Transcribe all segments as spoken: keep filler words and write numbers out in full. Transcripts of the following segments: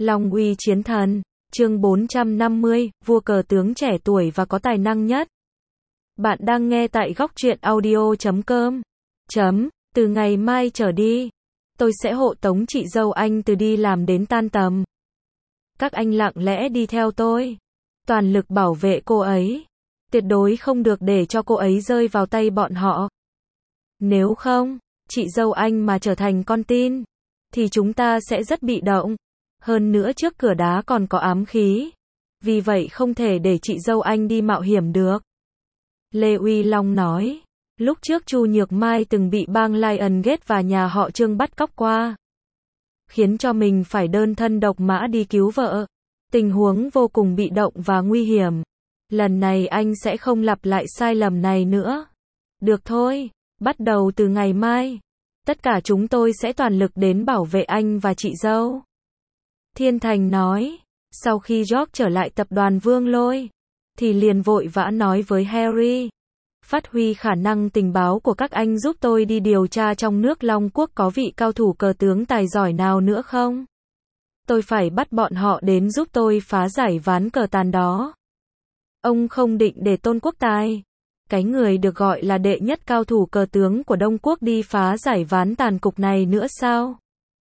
Long uy chiến thần, chương bốn trăm năm mươi, vua cờ tướng trẻ tuổi và có tài năng nhất. Bạn đang nghe tại góc truyện audio chấm com. Chấm, từ ngày mai trở đi, tôi sẽ hộ tống chị dâu anh từ đi làm đến tan tầm. Các anh lặng lẽ đi theo tôi, toàn lực bảo vệ cô ấy, tuyệt đối không được để cho cô ấy rơi vào tay bọn họ. Nếu không, chị dâu anh mà trở thành con tin, thì chúng ta sẽ rất bị động. Hơn nữa trước cửa đá còn có ám khí, vì vậy không thể để chị dâu anh đi mạo hiểm được. Lê Uy Long nói, lúc trước Chu Nhược Mai từng bị bang Lion Gate và nhà họ Trương bắt cóc qua, khiến cho mình phải đơn thân độc mã đi cứu vợ. Tình huống vô cùng bị động và nguy hiểm. Lần này anh sẽ không lặp lại sai lầm này nữa. Được thôi, bắt đầu từ ngày mai, tất cả chúng tôi sẽ toàn lực đến bảo vệ anh và chị dâu. Thiên Thành nói, sau khi George trở lại tập đoàn Vương Lôi, thì liền vội vã nói với Harry, phát huy khả năng tình báo của các anh giúp tôi đi điều tra trong nước Long Quốc có vị cao thủ cờ tướng tài giỏi nào nữa không? Tôi phải bắt bọn họ đến giúp tôi phá giải ván cờ tàn đó. Ông không định để Tôn Quốc Tài, cái người được gọi là đệ nhất cao thủ cờ tướng của Đông Quốc đi phá giải ván tàn cục này nữa sao?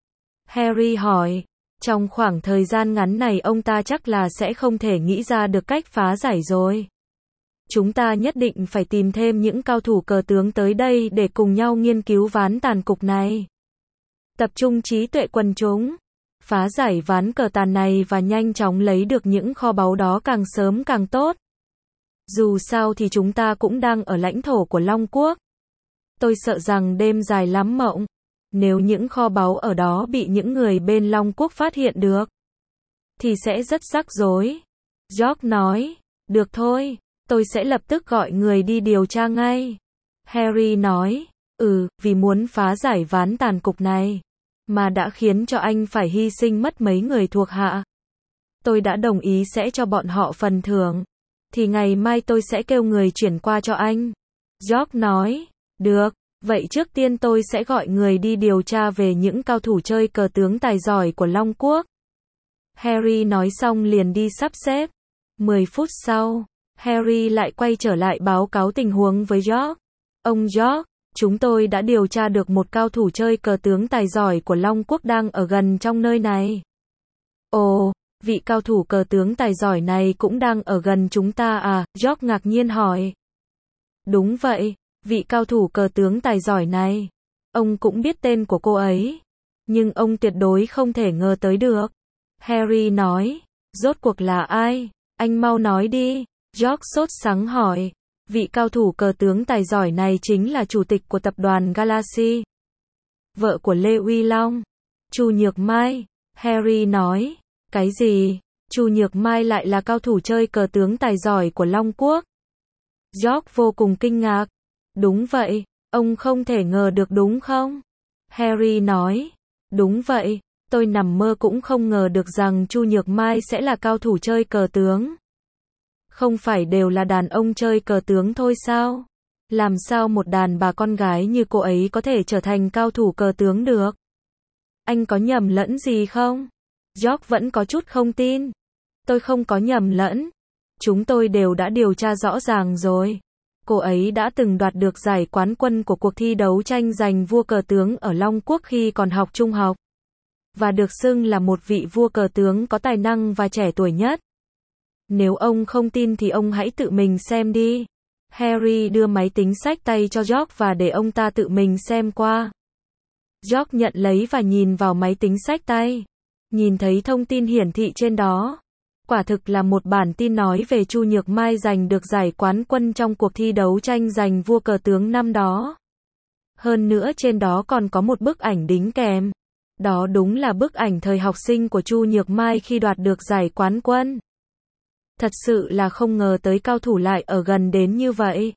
Harry hỏi, trong khoảng thời gian ngắn này ông ta chắc là sẽ không thể nghĩ ra được cách phá giải rồi. Chúng ta nhất định phải tìm thêm những cao thủ cờ tướng tới đây để cùng nhau nghiên cứu ván tàn cục này. Tập trung trí tuệ quần chúng, phá giải ván cờ tàn này và nhanh chóng lấy được những kho báu đó càng sớm càng tốt. Dù sao thì chúng ta cũng đang ở lãnh thổ của Long Quốc. Tôi sợ rằng đêm dài lắm mộng. Nếu những kho báu ở đó bị những người bên Long Quốc phát hiện được, thì sẽ rất rắc rối. George nói, được thôi, tôi sẽ lập tức gọi người đi điều tra ngay. Harry nói, ừ, vì muốn phá giải ván tàn cục này, mà đã khiến cho anh phải hy sinh mất mấy người thuộc hạ. Tôi đã đồng ý sẽ cho bọn họ phần thưởng, thì ngày mai tôi sẽ kêu người chuyển qua cho anh. George nói, được. Vậy trước tiên tôi sẽ gọi người đi điều tra về những cao thủ chơi cờ tướng tài giỏi của Long Quốc. Harry nói xong liền đi sắp xếp. mười phút sau, Harry lại quay trở lại báo cáo tình huống với George. Ông George, chúng tôi đã điều tra được một cao thủ chơi cờ tướng tài giỏi của Long Quốc đang ở gần trong nơi này. Ồ, vị cao thủ cờ tướng tài giỏi này cũng đang ở gần chúng ta à? George ngạc nhiên hỏi. Đúng vậy. Vị cao thủ cờ tướng tài giỏi này, ông cũng biết tên của cô ấy, nhưng ông tuyệt đối không thể ngờ tới được. Harry nói, rốt cuộc là ai? Anh mau nói đi. George sốt sắng hỏi, vị cao thủ cờ tướng tài giỏi này chính là chủ tịch của tập đoàn Galaxy, vợ của Lê Uy Long, Chu Nhược Mai. Harry nói, cái gì? Chu Nhược Mai lại là cao thủ chơi cờ tướng tài giỏi của Long Quốc? George vô cùng kinh ngạc. Đúng vậy, ông không thể ngờ được đúng không? Harry nói, đúng vậy, tôi nằm mơ cũng không ngờ được rằng Chu Nhược Mai sẽ là cao thủ chơi cờ tướng. Không phải đều là đàn ông chơi cờ tướng thôi sao? Làm sao một đàn bà con gái như cô ấy có thể trở thành cao thủ cờ tướng được? Anh có nhầm lẫn gì không? George vẫn có chút không tin. Tôi không có nhầm lẫn. Chúng tôi đều đã điều tra rõ ràng rồi. Cô ấy đã từng đoạt được giải quán quân của cuộc thi đấu tranh giành vua cờ tướng ở Long Quốc khi còn học trung học, và được xưng là một vị vua cờ tướng có tài năng và trẻ tuổi nhất. Nếu ông không tin thì ông hãy tự mình xem đi. Harry đưa máy tính xách tay cho George và để ông ta tự mình xem qua. George nhận lấy và nhìn vào máy tính xách tay. Nhìn thấy thông tin hiển thị trên đó. Quả thực là một bản tin nói về Chu Nhược Mai giành được giải quán quân trong cuộc thi đấu tranh giành vua cờ tướng năm đó. Hơn nữa trên đó còn có một bức ảnh đính kèm. Đó đúng là bức ảnh thời học sinh của Chu Nhược Mai khi đoạt được giải quán quân. Thật sự là không ngờ tới cao thủ lại ở gần đến như vậy.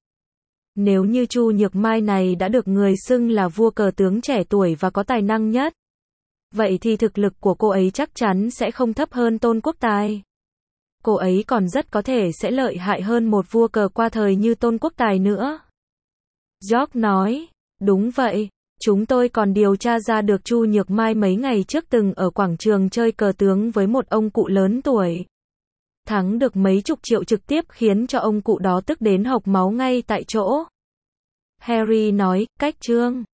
Nếu như Chu Nhược Mai này đã được người xưng là vua cờ tướng trẻ tuổi và có tài năng nhất, vậy thì thực lực của cô ấy chắc chắn sẽ không thấp hơn Tôn Quốc Tài. Cô ấy còn rất có thể sẽ lợi hại hơn một vua cờ qua thời như Tôn Quốc Tài nữa. George nói, đúng vậy, Chúng tôi còn điều tra ra được Chu Nhược Mai mấy ngày trước từng ở quảng trường chơi cờ tướng với một ông cụ lớn tuổi. Thắng được mấy chục triệu trực tiếp khiến cho ông cụ đó tức đến hộc máu ngay tại chỗ. Harry nói, cách Trương.